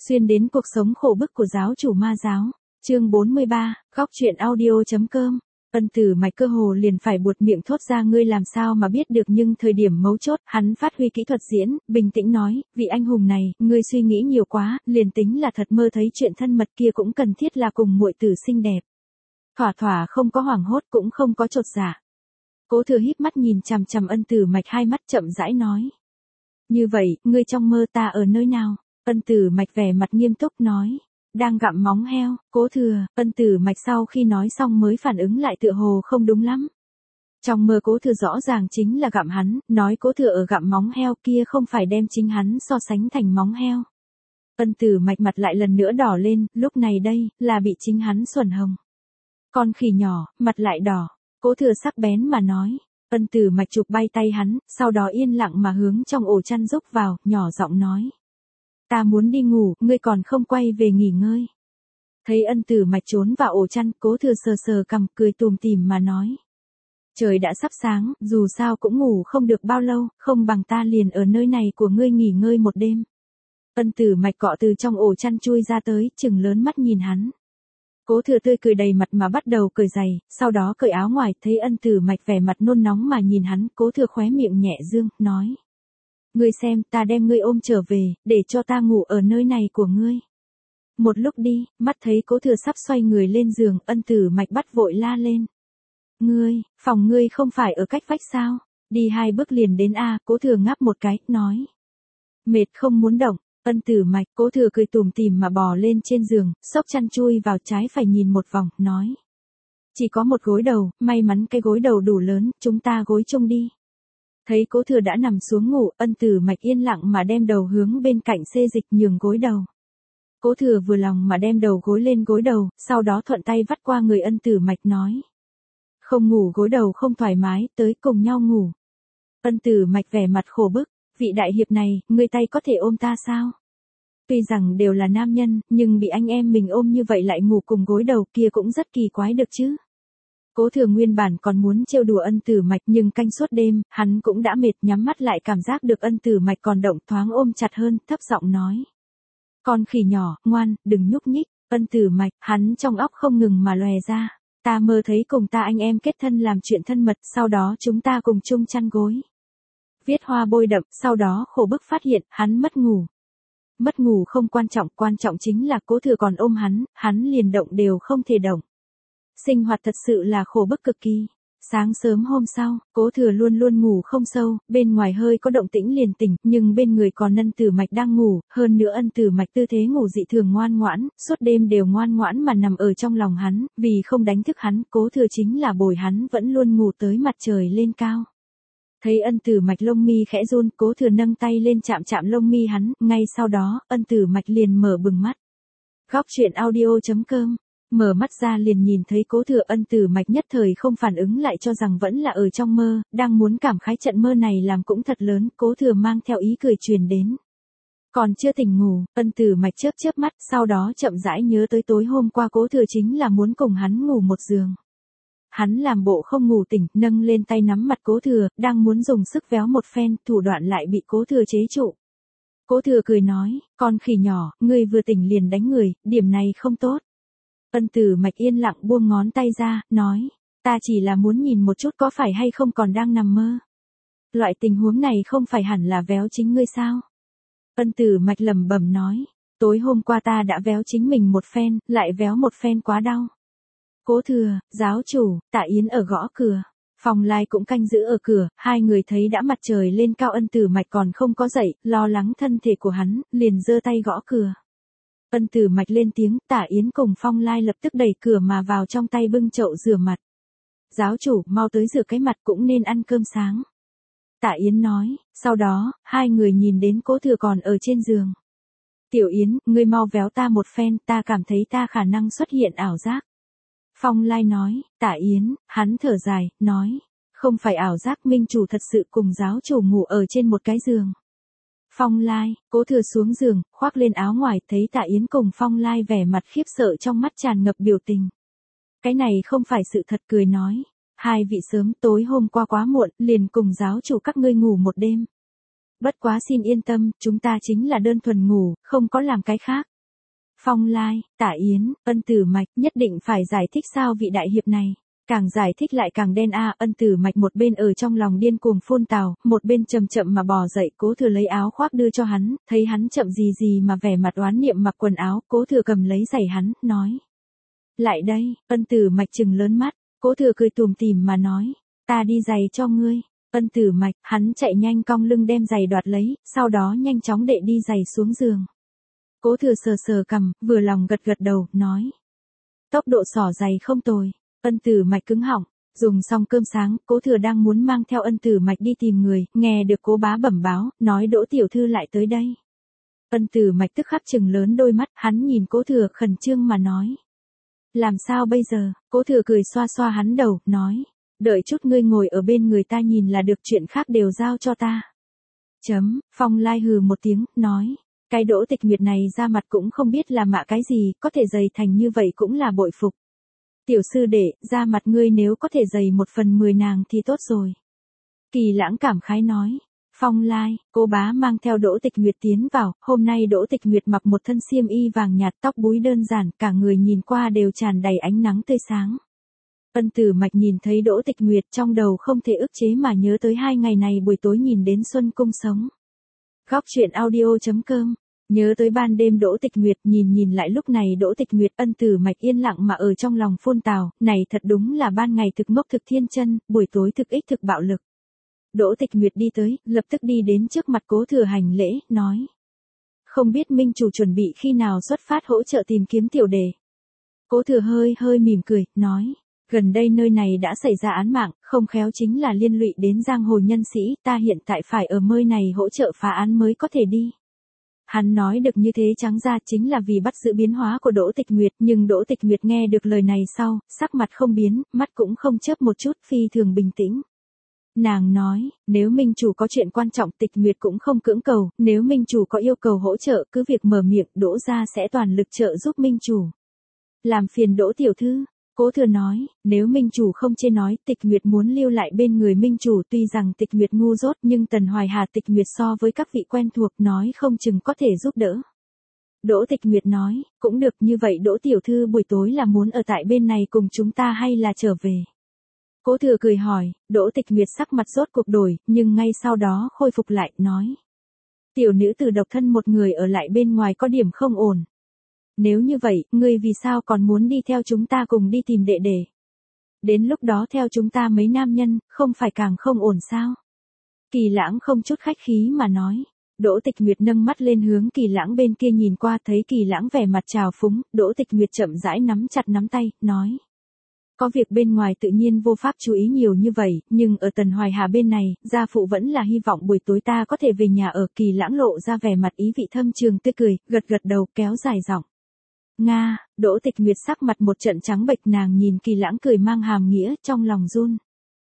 Xuyên đến cuộc sống khổ bức của giáo chủ ma giáo. Chương 43, góc truyện audio.com. Ân Tử Mạch cơ hồ liền phải buột miệng thốt ra ngươi làm sao mà biết được, nhưng thời điểm mấu chốt, hắn phát huy kỹ thuật diễn, bình tĩnh nói, vị anh hùng này, ngươi suy nghĩ nhiều quá, liền tính là thật mơ thấy chuyện thân mật kia cũng cần thiết là cùng muội tử xinh đẹp. Thỏa thỏa không có hoảng hốt cũng không có chột dạ. Cố Thừa híp mắt nhìn chằm chằm Ân Tử Mạch, hai mắt chậm rãi nói. Như vậy, ngươi trong mơ ta ở nơi nào? Ân Tử Mạch vẻ mặt nghiêm túc nói. Đang gặm móng heo. Cố Thừa, Ân Tử Mạch sau khi nói xong mới phản ứng lại tựa hồ không đúng lắm. Trong mơ Cố Thừa rõ ràng chính là gặm hắn, nói Cố Thừa ở gặm móng heo kia không phải đem chính hắn so sánh thành móng heo. Ân Tử Mạch mặt lại lần nữa đỏ lên, lúc này đây, là bị chính hắn xuẩn hồng. Con khỉ nhỏ, mặt lại đỏ. Cố Thừa sắc bén mà nói. Ân Tử Mạch chụp bay tay hắn, sau đó yên lặng mà hướng trong ổ chăn rúc vào, nhỏ giọng nói. Ta muốn đi ngủ, ngươi còn không quay về nghỉ ngơi. Thấy Ân Tử Mạch trốn vào ổ chăn, Cố Thừa sờ sờ cằm, cười tủm tỉm mà nói. Trời đã sắp sáng, dù sao cũng ngủ không được bao lâu, không bằng ta liền ở nơi này của ngươi nghỉ ngơi một đêm. Ân Tử Mạch cọ từ trong ổ chăn chui ra tới, trừng lớn mắt nhìn hắn. Cố Thừa tươi cười đầy mặt mà bắt đầu cởi giày, sau đó cởi áo ngoài, thấy Ân Tử Mạch vẻ mặt nôn nóng mà nhìn hắn, Cố Thừa khóe miệng nhẹ dương, nói. Ngươi xem, ta đem ngươi ôm trở về, để cho ta ngủ ở nơi này của ngươi. Một lúc đi, mắt thấy Cố Thừa sắp xoay người lên giường, Ân Tử Mạch bắt vội la lên. Ngươi, phòng ngươi không phải ở cách vách sao? Đi 2 bước liền đến a. Cố Thừa ngáp một cái, nói. Mệt không muốn động. Ân Tử Mạch, Cố Thừa cười tủm tỉm mà bò lên trên giường, xốc chăn chui vào trái phải nhìn một vòng, nói. Chỉ có một gối đầu, may mắn cái gối đầu đủ lớn, chúng ta gối chung đi. Thấy Cố Thừa đã nằm xuống ngủ, Ân Tử Mạch yên lặng mà đem đầu hướng bên cạnh xê dịch nhường gối đầu. Cố Thừa vừa lòng mà đem đầu gối lên gối đầu, sau đó thuận tay vắt qua người Ân Tử Mạch nói. Không ngủ gối đầu không thoải mái, tới cùng nhau ngủ. Ân Tử Mạch vẻ mặt khổ bức, vị đại hiệp này, ngươi tay có thể ôm ta sao? Tuy rằng đều là nam nhân, nhưng bị anh em mình ôm như vậy lại ngủ cùng gối đầu kia cũng rất kỳ quái được chứ. Cố Thừa nguyên bản còn muốn trêu đùa Ân Tử Mạch, nhưng canh suốt đêm, hắn cũng đã mệt, nhắm mắt lại cảm giác được Ân Tử Mạch còn động, thoáng ôm chặt hơn, thấp giọng nói. Con khỉ nhỏ, ngoan, đừng nhúc nhích. Ân Tử Mạch, hắn trong óc không ngừng mà lòe ra. Ta mơ thấy cùng ta anh em kết thân làm chuyện thân mật, sau đó chúng ta cùng chung chăn gối. Viết hoa bôi đậm, sau đó khổ bức phát hiện, hắn mất ngủ. Mất ngủ không quan trọng chính là Cố Thừa còn ôm hắn liền động đều không thể động. Sinh hoạt thật sự là khổ bức cực kỳ. Sáng sớm hôm sau, Cố Thừa luôn luôn ngủ không sâu, bên ngoài hơi có động tĩnh liền tỉnh, nhưng bên người còn Ân Tử Mạch đang ngủ, hơn nữa Ân Tử Mạch tư thế ngủ dị thường ngoan ngoãn, suốt đêm đều ngoan ngoãn mà nằm ở trong lòng hắn, vì không đánh thức hắn, Cố Thừa chính là bồi hắn vẫn luôn ngủ tới mặt trời lên cao. Thấy Ân Tử Mạch lông mi khẽ run, Cố Thừa nâng tay lên chạm chạm lông mi hắn, ngay sau đó, Ân Tử Mạch liền mở bừng mắt. Góc truyện audio.com. Mở mắt ra liền nhìn thấy Cố Thừa. Ân Tử Mạch nhất thời không phản ứng lại, cho rằng vẫn là ở trong mơ, đang muốn cảm khái trận mơ này làm cũng thật lớn, Cố Thừa mang theo ý cười truyền đến. Còn chưa tỉnh ngủ, Ân Tử Mạch chớp chớp mắt, sau đó chậm rãi nhớ tới tối hôm qua Cố Thừa chính là muốn cùng hắn ngủ một giường. Hắn làm bộ không ngủ tỉnh, nâng lên tay nắm mặt Cố Thừa, đang muốn dùng sức véo một phen, thủ đoạn lại bị Cố Thừa chế trụ. Cố Thừa cười nói, con khỉ nhỏ, ngươi vừa tỉnh liền đánh người, điểm này không tốt. Ân Tử Mạch yên lặng buông ngón tay ra, nói, ta chỉ là muốn nhìn một chút có phải hay không còn đang nằm mơ. Loại tình huống này không phải hẳn là véo chính ngươi sao? Ân Tử Mạch lẩm bẩm nói, tối hôm qua ta đã véo chính mình một phen, lại véo một phen quá đau. Cố Thừa, giáo chủ, Tạ Yến ở gõ cửa. Phong Lai cũng canh giữ ở cửa, hai người thấy đã mặt trời lên cao, Ân Tử Mạch còn không có dậy, lo lắng thân thể của hắn, liền giơ tay gõ cửa. Ân Tử Mạch lên tiếng, Tạ Yến cùng Phong Lai lập tức đẩy cửa mà vào, trong tay bưng chậu rửa mặt. Giáo chủ, mau tới rửa cái mặt, cũng nên ăn cơm sáng. Tạ Yến nói, sau đó, hai người nhìn đến Cố Thừa còn ở trên giường. Tiểu Yến, ngươi mau véo ta một phen, ta cảm thấy ta khả năng xuất hiện ảo giác. Phong Lai nói, Tạ Yến, hắn thở dài, nói, không phải ảo giác, minh chủ thật sự cùng giáo chủ ngủ ở trên một cái giường. Phong Lai, Cố Thừa xuống giường, khoác lên áo ngoài, thấy Tạ Yến cùng Phong Lai vẻ mặt khiếp sợ, trong mắt tràn ngập biểu tình. Cái này không phải sự thật, cười nói, hai vị sớm, tối hôm qua quá muộn, liền cùng giáo chủ các ngươi ngủ một đêm. Bất quá xin yên tâm, chúng ta chính là đơn thuần ngủ, không có làm cái khác. Phong Lai, Tả Yến, Ân Tử Mạch, nhất định phải giải thích sao vị đại hiệp này. Càng giải thích lại càng đen a. Ân Tử Mạch một bên ở trong lòng điên cuồng phun tào, một bên chậm chậm mà bò dậy. Cố Thừa lấy áo khoác đưa cho hắn, thấy hắn chậm gì gì mà vẻ mặt oán niệm mặc quần áo, Cố Thừa cầm lấy giày hắn, nói: lại đây. Ân Tử Mạch trừng lớn mắt. Cố Thừa cười tủm tỉm mà nói: ta đi giày cho ngươi. Ân Tử Mạch, hắn chạy nhanh cong lưng đem giày đoạt lấy, sau đó nhanh chóng đệ đi giày xuống giường. Cố Thừa sờ sờ cằm, vừa lòng gật gật đầu, nói: tốc độ xỏ giày không tồi. Ân Tử Mạch cứng họng. Dùng xong cơm sáng, Cố Thừa đang muốn mang theo Ân Tử Mạch đi tìm người, nghe được Cố bá bẩm báo, nói Đỗ tiểu thư lại tới đây. Ân Tử Mạch tức khắc trừng lớn đôi mắt, hắn nhìn Cố Thừa khẩn trương mà nói: làm sao bây giờ? Cố Thừa cười xoa xoa hắn đầu, nói: đợi chút ngươi ngồi ở bên người ta nhìn là được, chuyện khác đều giao cho ta. Phong Lai hừ một tiếng, nói: cái Đỗ Tịch Nguyệt này ra mặt cũng không biết là mạ cái gì, có thể dày thành như vậy cũng là bội phục. Tiểu sư đệ, ra mặt ngươi nếu có thể dày 1/10 nàng thì tốt rồi. Kỳ Lãng cảm khái nói. Phong Lai, Cố bá mang theo Đỗ Tịch Nguyệt tiến vào, hôm nay Đỗ Tịch Nguyệt mặc một thân xiêm y vàng nhạt, tóc búi đơn giản, cả người nhìn qua đều tràn đầy ánh nắng tươi sáng. Ân Tử Mạch nhìn thấy Đỗ Tịch Nguyệt trong đầu không thể ức chế mà nhớ tới 2 ngày này buổi tối nhìn đến Xuân Cung sống. Góc truyện audio.com. Nhớ tới ban đêm Đỗ Tịch Nguyệt, nhìn lại lúc này Đỗ Tịch Nguyệt. Ân Tử Mạch yên lặng mà ở trong lòng phun tào, này thật đúng là ban ngày thực ngốc thực thiên chân, buổi tối thực ích thực bạo lực. Đỗ Tịch Nguyệt đi tới, lập tức đi đến trước mặt Cố Thừa hành lễ, nói: không biết minh chủ chuẩn bị khi nào xuất phát hỗ trợ tìm kiếm tiểu đề. Cố Thừa hơi mỉm cười, nói: gần đây nơi này đã xảy ra án mạng, không khéo chính là liên lụy đến giang hồ nhân sĩ, ta hiện tại phải ở nơi này hỗ trợ phá án mới có thể đi. Hắn nói được như thế trắng ra chính là vì bắt giữ biến hóa của Đỗ Tịch Nguyệt, nhưng Đỗ Tịch Nguyệt nghe được lời này sau, sắc mặt không biến, mắt cũng không chớp một chút, phi thường bình tĩnh. Nàng nói, nếu minh chủ có chuyện quan trọng Tịch Nguyệt cũng không cưỡng cầu, nếu minh chủ có yêu cầu hỗ trợ cứ việc mở miệng, Đỗ gia sẽ toàn lực trợ giúp minh chủ. Làm phiền Đỗ tiểu thư. Cố Thừa nói, nếu minh chủ không chê nói, Tịch Nguyệt muốn lưu lại bên người minh chủ, tuy rằng Tịch Nguyệt ngu dốt nhưng Tần Hoài Hà Tịch Nguyệt so với các vị quen thuộc, nói không chừng có thể giúp đỡ. Đỗ Tịch Nguyệt nói, cũng được, như vậy Đỗ tiểu thư buổi tối là muốn ở tại bên này cùng chúng ta hay là trở về? Cố Thừa cười hỏi. Đỗ Tịch Nguyệt sắc mặt rốt cuộc đổi, nhưng ngay sau đó khôi phục lại, nói: tiểu nữ tử độc thân một người ở lại bên ngoài có điểm không ổn. Nếu như vậy, ngươi vì sao còn muốn đi theo chúng ta cùng đi tìm đệ đệ? Đến lúc đó theo chúng ta mấy nam nhân, không phải càng không ổn sao? Kỳ Lãng không chút khách khí mà nói. Đỗ Tịch Nguyệt nâng mắt lên hướng Kỳ Lãng bên kia nhìn qua, thấy Kỳ Lãng vẻ mặt trào phúng, Đỗ Tịch Nguyệt chậm rãi nắm chặt nắm tay, nói: có việc bên ngoài tự nhiên vô pháp chú ý nhiều như vậy, nhưng ở Tần Hoài Hà bên này, gia phụ vẫn là hy vọng buổi tối ta có thể về nhà ở. Kỳ Lãng lộ ra vẻ mặt ý vị thâm trường tươi cười, gật gật đầu, kéo dài giọng: Nga. Đỗ Tịch Nguyệt sắc mặt một trận trắng bệch, nàng nhìn Kỳ Lãng cười mang hàm nghĩa, trong lòng run.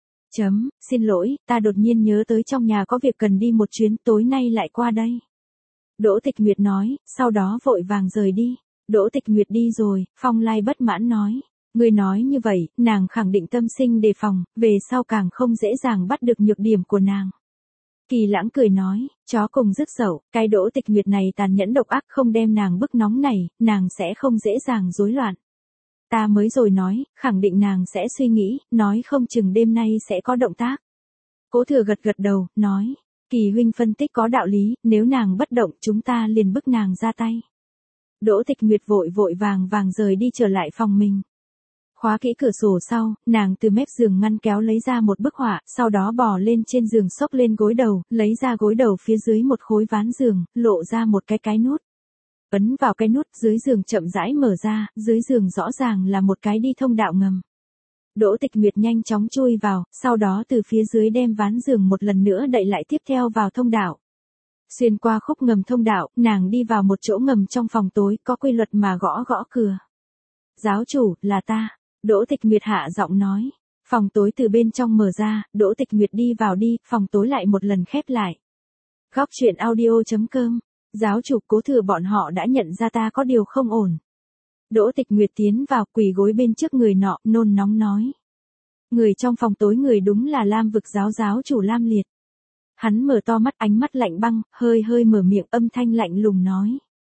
Xin lỗi, ta đột nhiên nhớ tới trong nhà có việc cần đi một chuyến, tối nay lại qua đây. Đỗ Tịch Nguyệt nói, sau đó vội vàng rời đi. Đỗ Tịch Nguyệt đi rồi, Phong Lai bất mãn nói: ngươi nói như vậy, nàng khẳng định tâm sinh đề phòng, về sau càng không dễ dàng bắt được nhược điểm của nàng. Kỳ Lãng cười nói, chó cùng rứt dậu, cái Đỗ Tịch Nguyệt này tàn nhẫn độc ác, không đem nàng bức nóng này, nàng sẽ không dễ dàng rối loạn. Ta mới rồi nói, khẳng định nàng sẽ suy nghĩ, nói không chừng đêm nay sẽ có động tác. Cố Thừa gật gật đầu, nói: Kỳ huynh phân tích có đạo lý, nếu nàng bất động chúng ta liền bức nàng ra tay. Đỗ Tịch Nguyệt vội vàng rời đi trở lại phòng mình. Khóa kỹ cửa sổ sau, nàng từ mép giường ngăn kéo lấy ra một bức họa, sau đó bò lên trên giường xốc lên gối đầu, lấy ra gối đầu phía dưới một khối ván giường, lộ ra một cái nút. Ấn vào cái nút, dưới giường chậm rãi mở ra, dưới giường rõ ràng là một cái đi thông đạo ngầm. Đỗ Tịch Nguyệt nhanh chóng chui vào, sau đó từ phía dưới đem ván giường một lần nữa đậy lại, tiếp theo vào thông đạo. Xuyên qua khúc ngầm thông đạo, nàng đi vào một chỗ ngầm trong phòng tối, có quy luật mà gõ cửa. Giáo chủ, là ta. Đỗ Tịch Nguyệt hạ giọng nói. Phòng tối từ bên trong mở ra, Đỗ Tịch Nguyệt đi vào đi, phòng tối lại một lần khép lại. Góc truyện audio.com. Giáo chủ, Cố Thừa bọn họ đã nhận ra ta có điều không ổn. Đỗ Tịch Nguyệt tiến vào, quỳ gối bên trước người nọ, nôn nóng nói. Người trong phòng tối người đúng là Lam Vực giáo chủ Lam Liệt. Hắn mở to mắt, ánh mắt lạnh băng, hơi mở miệng, âm thanh lạnh lùng nói.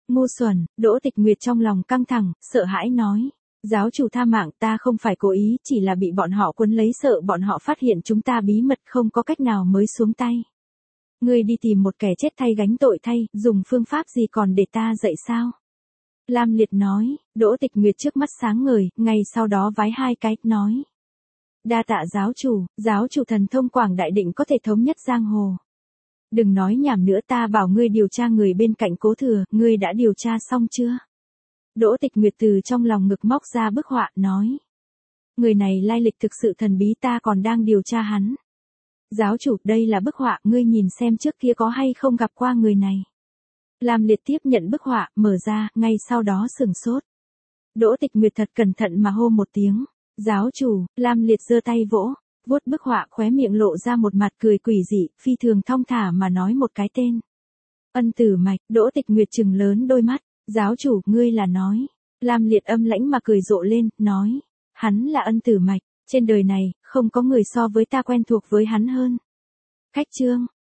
Ngu xuẩn, Đỗ Tịch Nguyệt trong lòng căng thẳng, sợ hãi nói. Giáo chủ tha mạng, ta không phải cố ý, chỉ là bị bọn họ quấn lấy, sợ bọn họ phát hiện chúng ta bí mật, không có cách nào mới xuống tay. Ngươi đi tìm một kẻ chết thay gánh tội thay, dùng phương pháp gì còn để ta dạy sao? Lam Liệt nói. Đỗ Tịch Nguyệt trước mắt sáng ngời, ngay sau đó vái 2 cái, nói. Đa tạ giáo chủ thần thông quảng đại, định có thể thống nhất giang hồ. Đừng nói nhảm nữa, ta bảo ngươi điều tra người bên cạnh Cố Thừa, ngươi đã điều tra xong chưa? Đỗ Tịch Nguyệt từ trong lòng ngực móc ra bức họa, nói. Người này lai lịch thực sự thần bí, ta còn đang điều tra hắn. Giáo chủ, đây là bức họa, ngươi nhìn xem trước kia có hay không gặp qua người này. Lam Liệt tiếp nhận bức họa, mở ra, ngay sau đó sửng sốt. Đỗ Tịch Nguyệt thật cẩn thận mà hô một tiếng. Giáo chủ. Lam Liệt giơ tay vỗ, vuốt bức họa, khóe miệng lộ ra một mặt cười quỷ dị, phi thường thong thả mà nói một cái tên. Ân Tử Mạch. Đỗ Tịch Nguyệt trừng lớn đôi mắt. Giáo chủ, ngươi là nói. Lam Liệt âm lãnh mà cười rộ lên, nói. Hắn là Ân Tử Mạch, trên đời này, không có người so với ta quen thuộc với hắn hơn. Khách trương.